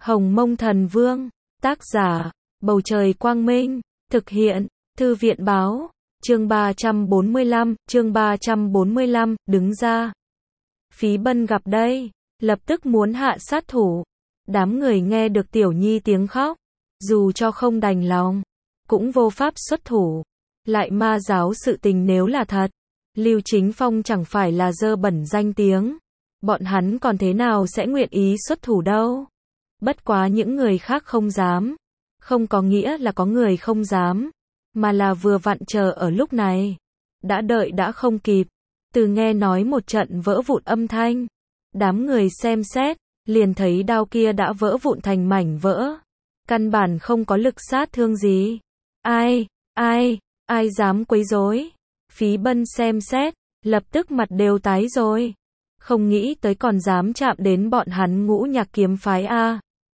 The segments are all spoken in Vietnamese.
Hồng Mông Thần Vương, tác giả, Bầu Trời Quang Minh, thực hiện, Thư viện Báo, chương 345, đứng ra. Phí Bân gặp đây, lập tức muốn hạ sát thủ. Đám người nghe được Tiểu Nhi tiếng khóc, dù cho không đành lòng, cũng vô pháp xuất thủ. Lại ma giáo sự tình nếu là thật, Lưu Chính Phong chẳng phải là dơ bẩn danh tiếng, bọn hắn còn thế nào sẽ nguyện ý xuất thủ đâu. Bất quá những người khác không dám, không có nghĩa là có người không dám, mà là vừa vặn chờ ở lúc này. Đã đợi đã không kịp, từ nghe nói một trận vỡ vụn âm thanh, đám người xem xét, liền thấy đao kia đã vỡ vụn thành mảnh vỡ. Căn bản không có lực sát thương gì. Ai dám quấy rối? Phí Bân xem xét, lập tức mặt đều tái rồi. Không nghĩ tới còn dám chạm đến bọn hắn Ngũ Nhạc kiếm phái a.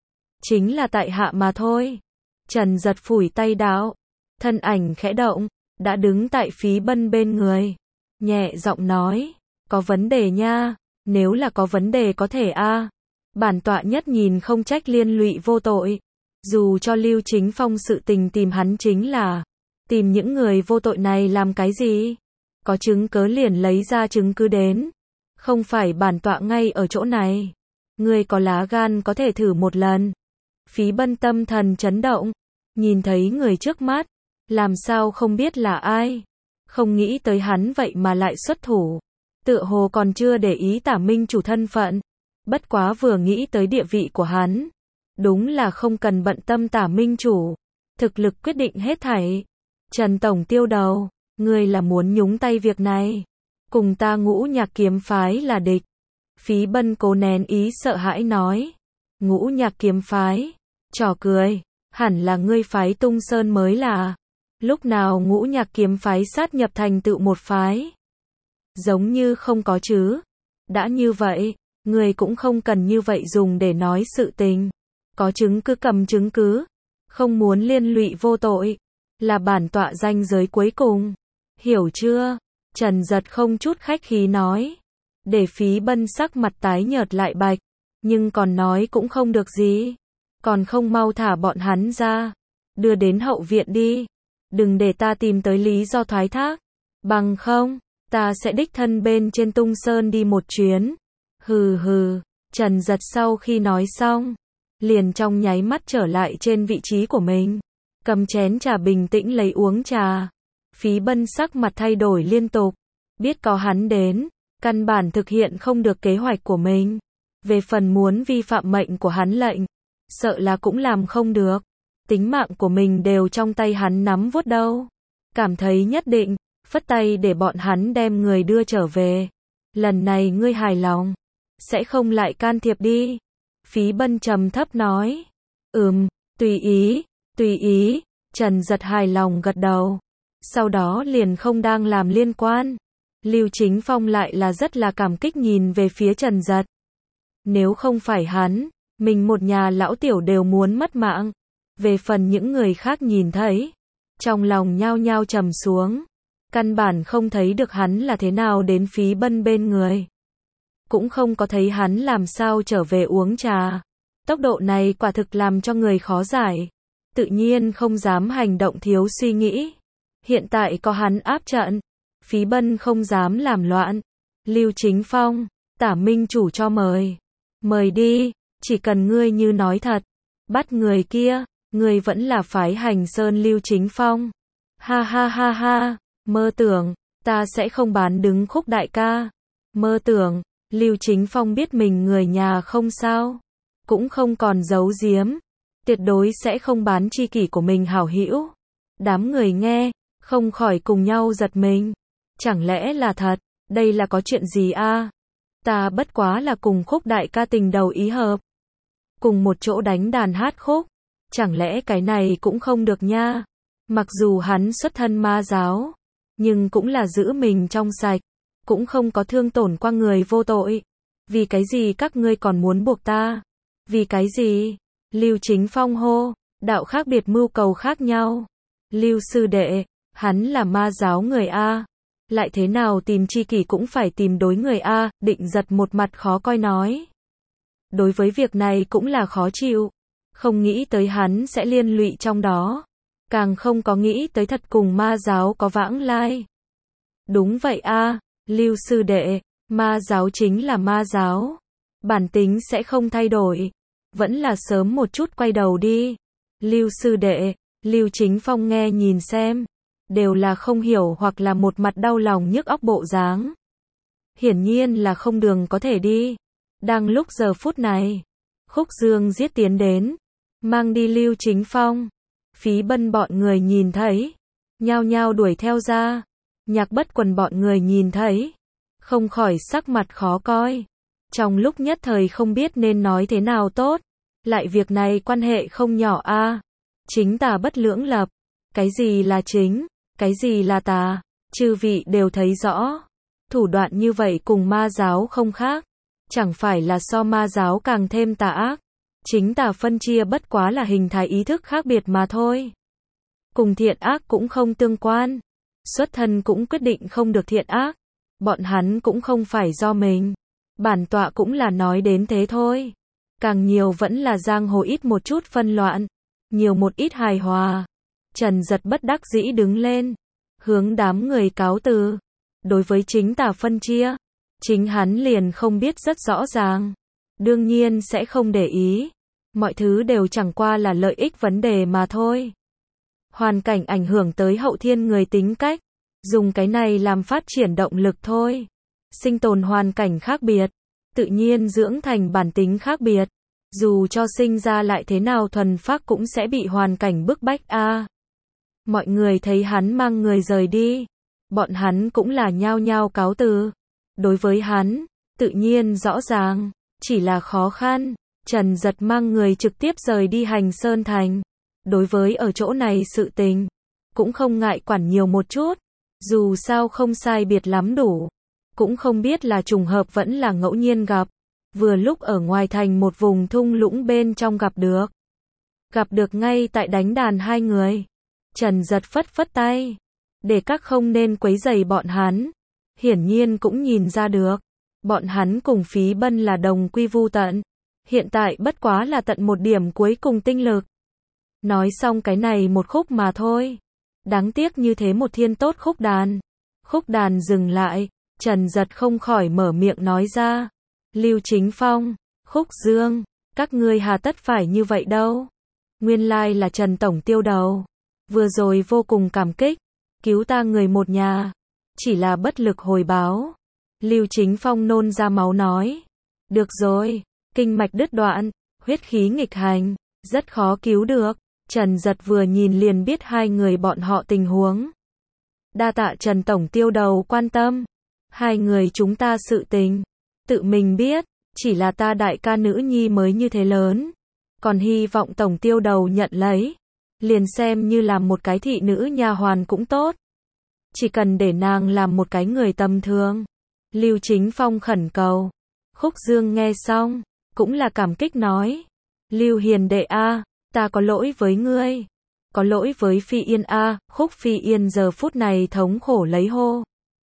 Chính là tại hạ mà thôi. Trần Giật phủi tay đạo, thân ảnh khẽ động, đã đứng tại Phí Bân bên người. Nhẹ giọng nói, có vấn đề nha, nếu là có vấn đề có thể a. Bản tọa nhất nhìn không trách liên lụy vô tội. Dù cho Lưu Chính Phong sự tình tìm hắn chính là tìm những người vô tội này làm cái gì? Có chứng cớ liền lấy ra chứng cứ đến. Không phải bản tọa ngay ở chỗ này. Ngươi có lá gan có thể thử một lần. Phí Bân tâm thần chấn động, nhìn thấy người trước mắt, làm sao không biết là ai. Không nghĩ tới hắn vậy mà lại xuất thủ. Tựa hồ còn chưa để ý Tả Minh chủ thân phận. Bất quá vừa nghĩ tới địa vị của hắn, đúng là không cần bận tâm Tả Minh chủ. Thực lực quyết định hết thảy. Trần Tổng Tiêu đầu, ngươi là muốn nhúng tay việc này. Cùng ta Ngũ Nhạc kiếm phái là địch. Phí Bân cố nén ý sợ hãi nói. Ngũ Nhạc kiếm phái? Trò cười, hẳn là ngươi phái Tung Sơn mới là. Lúc nào Ngũ Nhạc kiếm phái sát nhập thành tựu một phái? Giống như không có chứ. Đã như vậy, ngươi cũng không cần như vậy dùng để nói sự tình. Có chứng cứ cầm chứng cứ. Không muốn liên lụy vô tội. Là bản tọa ranh giới cuối cùng. Hiểu chưa? Trần Giật không chút khách khí nói. Để Phí Bân sắc mặt tái nhợt lại bạch. Nhưng còn nói cũng không được gì. Còn không mau thả bọn hắn ra. Đưa đến hậu viện đi. Đừng để ta tìm tới lý do thoái thác. Bằng không, ta sẽ đích thân bên trên Tung Sơn đi một chuyến. Hừ hừ. Trần Giật sau khi nói xong, liền trong nháy mắt trở lại trên vị trí của mình. Cầm chén trà bình tĩnh lấy uống trà. Phí Bân sắc mặt thay đổi liên tục. Biết có hắn đến, căn bản thực hiện không được kế hoạch của mình. Về phần muốn vi phạm mệnh của hắn lệnh, sợ là cũng làm không được. Tính mạng của mình đều trong tay hắn nắm vuốt đâu. Cảm thấy nhất định, phất tay để bọn hắn đem người đưa trở về. Lần này ngươi hài lòng, sẽ không lại can thiệp đi. Phí Bân trầm thấp nói. Tùy ý. Trần Giật hài lòng gật đầu. Sau đó liền không đang làm liên quan. Lưu Chính Phong lại là rất là cảm kích nhìn về phía Trần Giật. Nếu không phải hắn, mình một nhà lão tiểu đều muốn mất mạng. Về phần những người khác nhìn thấy, trong lòng nhao nhao trầm xuống. Căn bản không thấy được hắn là thế nào đến Phí Bân bên người. Cũng không có thấy hắn làm sao trở về uống trà. Tốc độ này quả thực làm cho người khó giải. Tự nhiên không dám hành động thiếu suy nghĩ. Hiện tại có hắn áp trận, Phí Bân không dám làm loạn. Lưu Chính Phong, Tả Minh chủ cho mời. Mời đi, chỉ cần ngươi như nói thật. Bắt người kia, ngươi vẫn là phái Hành Sơn Lưu Chính Phong. Ha, mơ tưởng, ta sẽ không bán đứng Khúc đại ca. Mơ tưởng, Lưu Chính Phong biết mình người nhà không sao. Cũng không còn giấu giếm. Tuyệt đối sẽ không bán tri kỷ của mình hảo hữu. Đám người nghe, không khỏi cùng nhau giật mình. Chẳng lẽ là thật, đây là có chuyện gì a? Ta bất quá là cùng Khúc đại ca tình đầu ý hợp. Cùng một chỗ đánh đàn hát khúc. Chẳng lẽ cái này cũng không được nha? Mặc dù hắn xuất thân ma giáo, nhưng cũng là giữ mình trong sạch. Cũng không có thương tổn qua người vô tội. Vì cái gì các ngươi còn muốn buộc ta? Vì cái gì? Lưu Chính Phong hô, đạo khác biệt mưu cầu khác nhau. Lưu sư đệ, hắn là ma giáo người A. Lại thế nào tìm tri kỷ cũng phải tìm đối người A. Định Giật một mặt khó coi nói. Đối với việc này cũng là khó chịu. Không nghĩ tới hắn sẽ liên lụy trong đó. Càng không có nghĩ tới thật cùng ma giáo có vãng lai. Đúng vậy a, Lưu sư đệ, ma giáo chính là ma giáo. Bản tính sẽ không thay đổi. Vẫn là sớm một chút quay đầu đi. Lưu sư đệ, Lưu Chính Phong nghe nhìn xem. Đều là không hiểu hoặc là một mặt đau lòng nhức óc bộ dáng. Hiển nhiên là không đường có thể đi. Đang lúc giờ phút này, Khúc Dương giết tiến đến, mang đi Lưu Chính Phong. Phí Bân bọn người nhìn thấy, nhao nhao đuổi theo ra. Nhạc Bất Quần bọn người nhìn thấy, không khỏi sắc mặt khó coi. Trong lúc nhất thời không biết nên nói thế nào tốt. Lại việc này quan hệ không nhỏ a. Chính tà bất lưỡng lập. Cái gì là chính, cái gì là tà, chư vị đều thấy rõ. Thủ đoạn như vậy cùng ma giáo không khác. Chẳng phải là so ma giáo càng thêm tà ác. Chính tà phân chia bất quá là hình thái ý thức khác biệt mà thôi. Cùng thiện ác cũng không tương quan. Xuất thân cũng quyết định không được thiện ác. Bọn hắn cũng không phải do mình. Bản tọa cũng là nói đến thế thôi. Càng nhiều vẫn là giang hồ ít một chút phân loạn. Nhiều một ít hài hòa. Trần Giật bất đắc dĩ đứng lên. Hướng đám người cáo từ. Đối với chính tà phân chia, chính hắn liền không biết rất rõ ràng. Đương nhiên sẽ không để ý. Mọi thứ đều chẳng qua là lợi ích vấn đề mà thôi. Hoàn cảnh ảnh hưởng tới hậu thiên người tính cách. Dùng cái này làm phát triển động lực thôi. Sinh tồn hoàn cảnh khác biệt. Tự nhiên dưỡng thành bản tính khác biệt. Dù cho sinh ra lại thế nào thuần phác cũng sẽ bị hoàn cảnh bức bách a. Mọi người thấy hắn mang người rời đi. Bọn hắn cũng là nhao nhao cáo từ. Đối với hắn, tự nhiên rõ ràng. Chỉ là khó khăn. Trần Giật mang người trực tiếp rời đi Hành Sơn Thành. Đối với ở chỗ này sự tình, cũng không ngại quản nhiều một chút. Dù sao không sai biệt lắm đủ. Cũng không biết là trùng hợp vẫn là ngẫu nhiên gặp. Vừa lúc ở ngoài thành một vùng thung lũng bên trong gặp được. Gặp được ngay tại đánh đàn hai người. Trần Giật phất phất tay. Để các không nên quấy rầy bọn hắn. Hiển nhiên cũng nhìn ra được. Bọn hắn cùng Phí Bân là đồng quy vu tận. Hiện tại bất quá là tận một điểm cuối cùng tinh lực. Nói xong cái này một khúc mà thôi. Đáng tiếc như thế một thiên tốt khúc đàn. Khúc đàn dừng lại. Trần Giật không khỏi mở miệng nói ra. Lưu Chính Phong, Khúc Dương, các ngươi hà tất phải như vậy đâu. Nguyên lai là Trần Tổng tiêu đầu. Vừa rồi vô cùng cảm kích. Cứu ta người một nhà. Chỉ là bất lực hồi báo. Lưu Chính Phong nôn ra máu nói. Được rồi, kinh mạch đứt đoạn, huyết khí nghịch hành, rất khó cứu được. Trần Giật vừa nhìn liền biết hai người bọn họ tình huống. Đa tạ Trần Tổng tiêu đầu quan tâm. Hai người chúng ta sự tình, tự mình biết, chỉ là ta đại ca nữ nhi mới như thế lớn. Còn hy vọng Tổng tiêu đầu nhận lấy. Liền xem như làm một cái thị nữ nha hoàn cũng tốt. Chỉ cần để nàng làm một cái người tầm thường. Lưu Chính Phong khẩn cầu. Khúc Dương nghe xong, cũng là cảm kích nói. Lưu hiền đệ a, ta có lỗi với ngươi. Có lỗi với Phi Yên a. Khúc Phi Yên giờ phút này thống khổ lấy hô.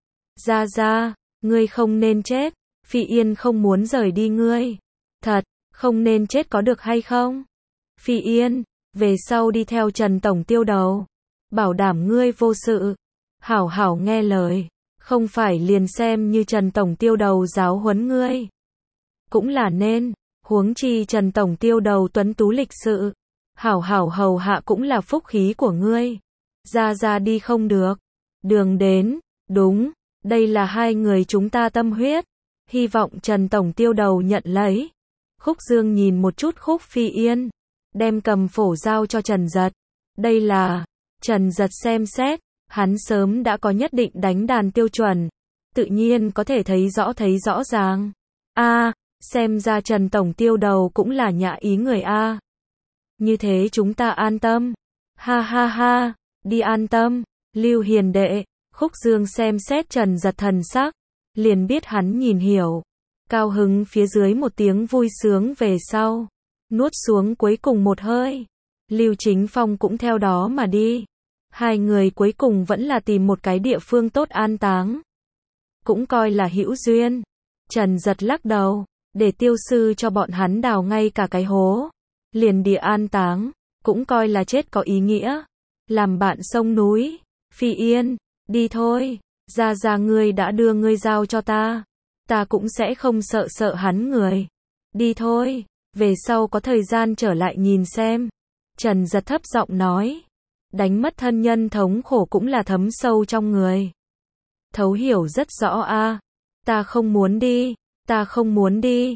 Ra, ngươi không nên chết. Phi Yên không muốn rời đi ngươi. Thật, không nên chết có được hay không? Phi Yên, về sau đi theo Trần Tổng tiêu đầu. Bảo đảm ngươi vô sự. Hảo hảo nghe lời. Không phải liền xem như Trần Tổng tiêu đầu giáo huấn ngươi. Cũng là nên. Huống chi Trần Tổng tiêu đầu tuấn tú lịch sự. Hảo hảo hầu hạ cũng là phúc khí của ngươi. Ra đi không được. Đường đến. Đúng. Đây là hai người chúng ta tâm huyết. Hy vọng Trần Tổng tiêu đầu nhận lấy. Khúc Dương nhìn một chút Khúc Phi Yên. Đem cầm phổ giao cho Trần Giật. Đây là. Trần Giật xem xét. Hắn sớm đã có nhất định đánh đàn tiêu chuẩn. Tự nhiên có thể thấy rõ ràng. Xem ra Trần Tổng tiêu đầu cũng là nhã ý người a. Như thế chúng ta an tâm. Ha, đi an tâm. Lưu hiền đệ. Khúc Dương xem xét Trần Giật thần sắc. Liền biết hắn nhìn hiểu. Cao hứng phía dưới một tiếng vui sướng về sau. Nuốt xuống cuối cùng một hơi. Lưu Chính Phong cũng theo đó mà đi. Hai người cuối cùng vẫn là tìm một cái địa phương tốt an táng. Cũng coi là hữu duyên. Trần Giật lắc đầu. Để tiêu sư cho bọn hắn đào ngay cả cái hố. liền địa an táng, cũng coi là chết có ý nghĩa. Làm bạn sông núi, Phi Yên, đi thôi, ra ngươi đã đưa ngươi giao cho ta cũng sẽ không sợ sợ hắn người. Đi thôi, về sau có thời gian trở lại nhìn xem. Trần Giật thấp giọng nói, đánh mất thân nhân thống khổ cũng là thấm sâu trong người. Thấu hiểu rất rõ a. Ta không muốn đi,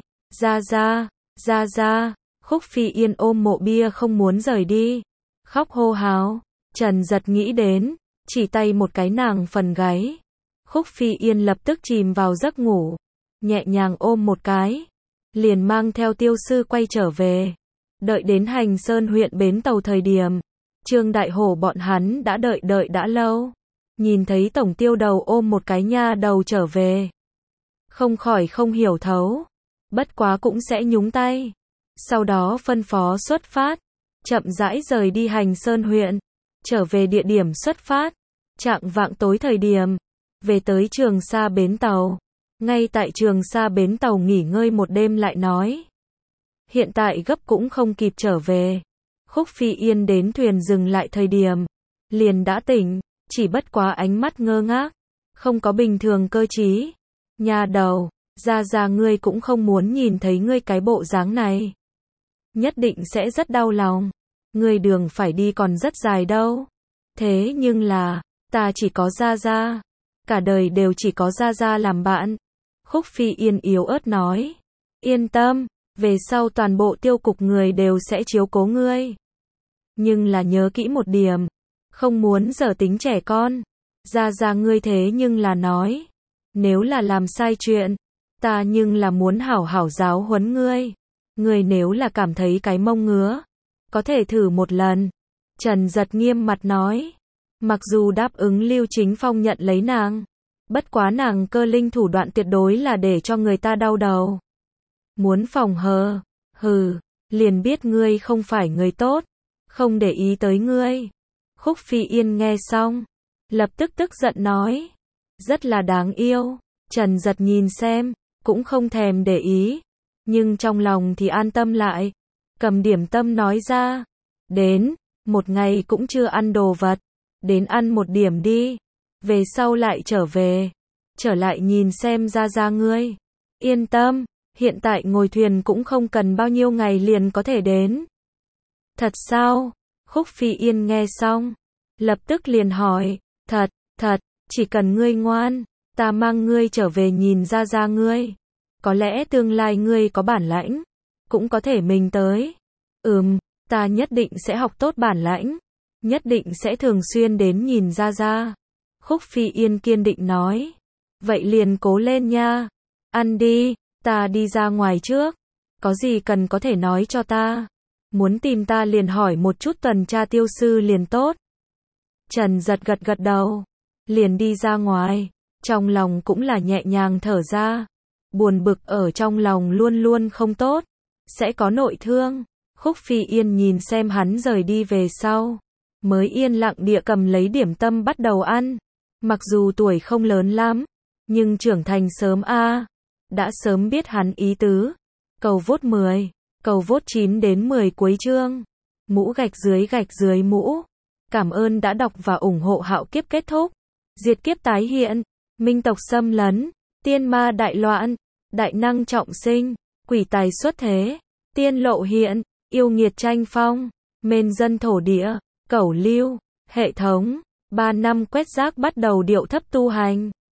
ra. Khúc Phi Yên ôm mộ bia không muốn rời đi, khóc hô hào. Trần Giật nghĩ đến, chỉ tay một cái nàng phần gáy. Khúc Phi Yên lập tức chìm vào giấc ngủ, nhẹ nhàng ôm một cái, liền mang theo Tiêu sư quay trở về. Đợi đến Hành Sơn huyện bến tàu thời điểm, Trương Đại Hổ bọn hắn đã đợi đã lâu. Nhìn thấy tổng tiêu đầu ôm một cái nha đầu trở về, không khỏi không hiểu thấu, bất quá cũng sẽ nhúng tay. Sau đó phân phó xuất phát, chậm rãi rời đi Hành Sơn huyện, trở về địa điểm xuất phát. Chạng vạng tối thời điểm, về tới Trường Sa bến tàu. Ngay tại Trường Sa bến tàu nghỉ ngơi một đêm lại nói, hiện tại gấp cũng không kịp trở về. Khúc Phi Yên đến thuyền dừng lại thời điểm, liền đã tỉnh, chỉ bất quá ánh mắt ngơ ngác, không có bình thường cơ trí. Nha đầu, ra ngươi cũng không muốn nhìn thấy ngươi cái bộ dáng này. Nhất định sẽ rất đau lòng. Ngươi đường phải đi còn rất dài đâu. Thế nhưng là, ta chỉ có ra. Cả đời đều chỉ có ra làm bạn. Khúc Phi Yên yếu ớt nói. Yên tâm, về sau toàn bộ tiêu cục người đều sẽ chiếu cố ngươi. Nhưng là nhớ kỹ một điểm, không muốn dở tính trẻ con. Ra ngươi thế nhưng là nói, nếu là làm sai chuyện, ta nhưng là muốn hảo hảo giáo huấn ngươi. Ngươi nếu là cảm thấy cái mông ngứa, có thể thử một lần. Trần Giật nghiêm mặt nói. Mặc dù đáp ứng Lưu Chính Phong nhận lấy nàng, bất quá nàng cơ linh thủ đoạn tuyệt đối là để cho người ta đau đầu. Muốn phòng hờ, liền biết ngươi không phải người tốt, không để ý tới ngươi. Khúc Phi Yên nghe xong, lập tức tức giận nói, rất là đáng yêu. Trần Giật nhìn xem, cũng không thèm để ý, nhưng trong lòng thì an tâm lại. Cầm điểm tâm nói ra, đến, một ngày cũng chưa ăn đồ vật, đến ăn một điểm đi, về sau lại trở về, trở lại nhìn xem ra ngươi. Yên tâm, hiện tại ngồi thuyền cũng không cần bao nhiêu ngày liền có thể đến. Thật sao? Khúc Phi Yên nghe xong, lập tức liền hỏi, thật, chỉ cần ngươi ngoan, ta mang ngươi trở về nhìn ra ngươi. Có lẽ tương lai ngươi có bản lãnh, cũng có thể mình tới. Ta nhất định sẽ học tốt bản lãnh, nhất định sẽ thường xuyên đến nhìn ra. Khúc Phi Yên kiên định nói, vậy liền cố lên nha. Ăn đi, ta đi ra ngoài trước, có gì cần có thể nói cho ta. Muốn tìm ta liền hỏi một chút tuần tra Tiêu sư liền tốt. Trần Giật gật đầu, liền đi ra ngoài, trong lòng cũng là nhẹ nhàng thở ra. Buồn bực ở trong lòng luôn luôn không tốt, sẽ có nội thương. Khúc Phi Yên nhìn xem hắn rời đi về sau, mới yên lặng địa cầm lấy điểm tâm bắt đầu ăn. Mặc dù tuổi không lớn lắm, nhưng trưởng thành sớm đã sớm biết hắn ý tứ. Cầu vốt 10, cầu vốt 9 đến 10 cuối chương. Mũ gạch dưới mũ. Cảm ơn đã đọc và ủng hộ. Hạo kiếp kết thúc, diệt kiếp tái hiện, minh tộc xâm lấn, tiên ma đại loạn, đại năng trọng sinh, quỷ tài xuất thế, tiên lộ hiện, yêu nghiệt tranh phong, mên dân thổ địa, cẩu lưu, hệ thống. 3 năm quét rác bắt đầu điệu thấp tu hành.